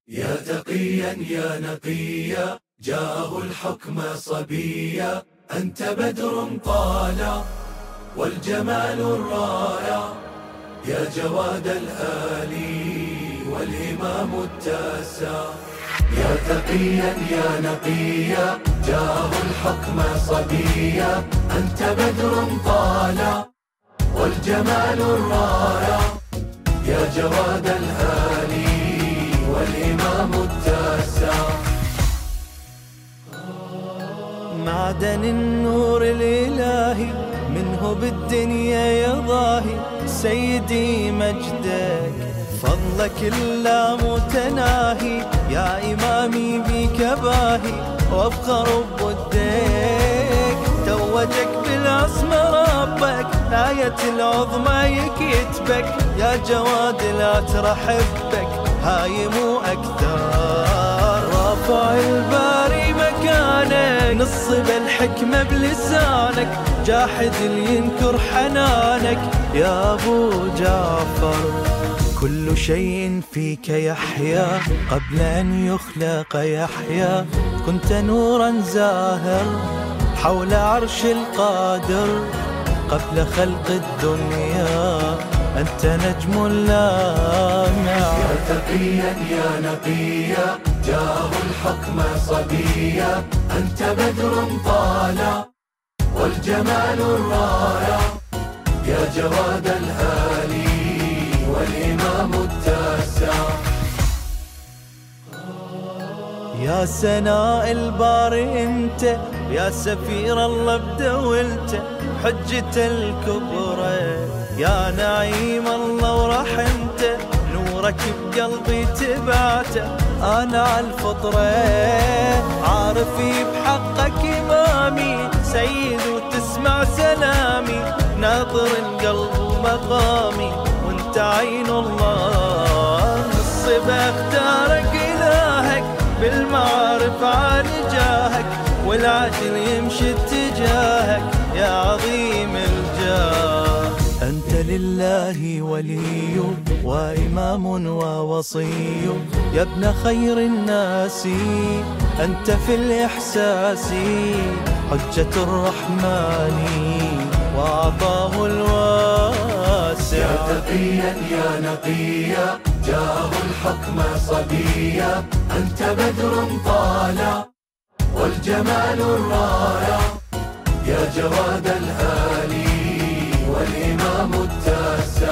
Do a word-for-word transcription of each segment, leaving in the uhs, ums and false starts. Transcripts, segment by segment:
يا تقيا يا نقيا جاءه الحكم صبيا، أنت بدر طالع والجمال الرايا، يا جواد الآلي والإمام التاسع. يا تقيا يا نقيا جاءه الحكم صبيا، أنت بدر طالع والجمال الرايا، يا جواد الآلي والإمام التاسع. معدن النور الإلهي منه بالدنيا يضاهي، سيدي مجدك فضلك لا متناهي، يا إمامي بك باهي وافخر بودك، توجك بالعصمة ربك آية العظمى يكتبك، يا جواد لا ترحبك هاي مو أكثر، رافع الباري مكانك نصب الحكمة بلسانك، جاحد اللي ينكر حنانك يا أبو جعفر. كل شيء فيك يحيا قبل أن يخلق يحيا، كنت نورا زاهر حول عرش القادر، قبل خلق الدنيا أنت نجم لامع. يا تقيا يا نقيا جاءه الحكم صبيا، أنت بدر طالع والجمال الرايا، يا جواد الآلي والإمام التاسع. يا سناء الباري انت، يا سفير الله بدولته حجة الكبرى، يا نعيم الله ورحمته نورك بقلبي تبعته، انا على الفطرة عارفي بحقك امامي سيد وتسمع سلامي، ناظر القلب ومقامي وانت عين الله، نصب اختارك الهك بالمعارف عالي جاهك، والعدل يمشي اتجاهك يا عظيم الجاه، أنت لله ولي وإمام ووصي، يا ابن خير الناس أنت في الإحساس حجة الرحمن وعطاه الواسع. يا تقيا يا نقيا جاءه الحكم صبيا، أنت بدر طالع والجمال الرايا، يا جواد الآلي والإمام التاسع.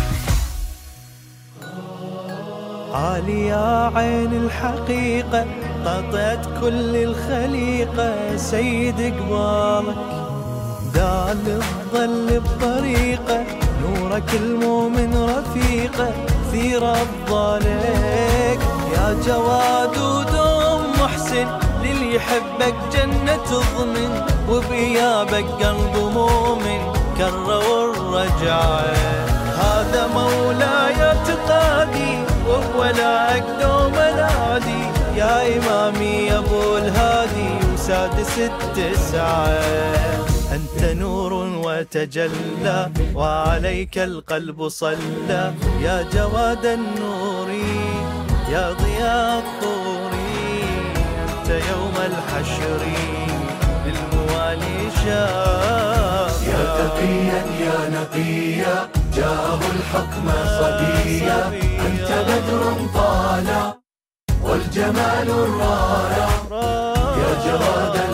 عالي يا عين الحقيقة قطعت كل الخليقة، سيد قبالك دال الظل بطريقة، نورك المؤمن رفيقه كثير أفضالك، يا جواد ودوم محسن للي يحبك جنة تضمن، وبإيابك قلب مؤمن كره والرجعة، هذا مولاي اعتقادي وبولائك دوم العادي، يا إمامي يا أبو الهادي وسادس التسعة، أنت نور وتجلى وعليك القلب صلى، يا جواد النور يا ضياء الطور، أنت يوم الحشر للموالي شاف. يا تقيا يا نقيا جاءه الحكم صبيا، أنت بدر طالع والجمال الرايا، يا جواد